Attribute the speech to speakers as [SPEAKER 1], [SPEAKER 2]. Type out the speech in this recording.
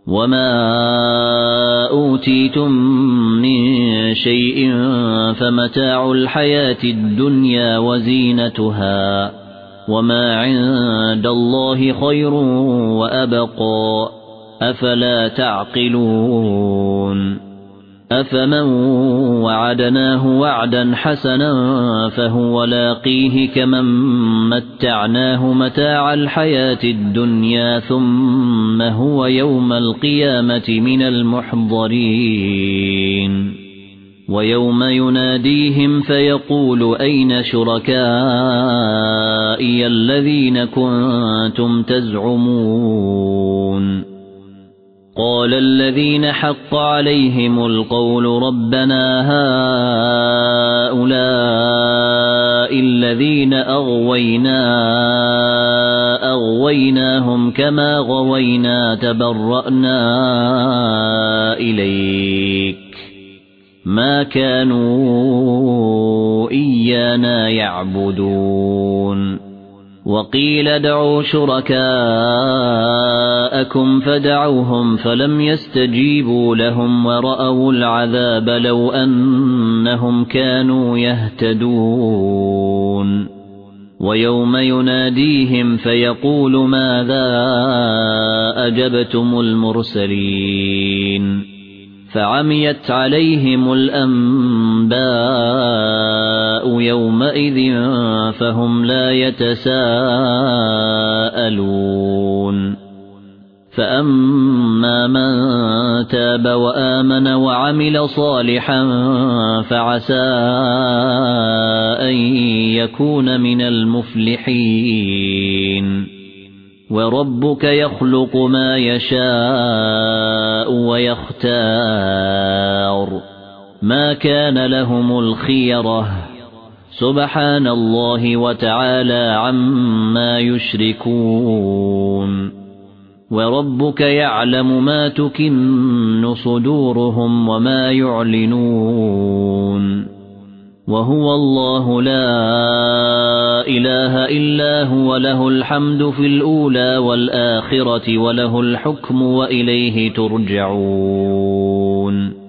[SPEAKER 1] وما أوتيتم من شيء فمتاع الحياة الدنيا وزينتها وما عند الله خير وأبقى أفلا تعقلون أفمن وعدناه وعدا حسنا فهو لاقيه كمن متعناه متاع الحياة الدنيا ثم هو يوم القيامة من المحضرين ويوم يناديهم فيقول أين شركائي الذين كنتم تزعمون قال الذين حق عليهم القول ربنا هؤلاء الذين أغويناهم كما غوينا تبرأنا إليك ما كانوا إيانا يعبدون وقيل ادعوا شركاءكم فدعوهم فلم يستجيبوا لهم ورأوا العذاب لو أنهم كانوا يهتدون ويوم يناديهم فيقول ماذا أجبتم المرسلين فعميت عليهم الأنباء يومئذ فهم لا يتساءلون فأما من تاب وآمن وعمل صالحا فعسى أن يكون من المفلحين وربك يخلق ما يشاء ويختار ما كان لهم الخيرة سبحان الله وتعالى عما يشركون وربك يعلم ما تكن صدورهم وما يعلنون وهو الله لا إله إلا هو له الحمد في الأولى والآخرة وله الحكم وإليه ترجعون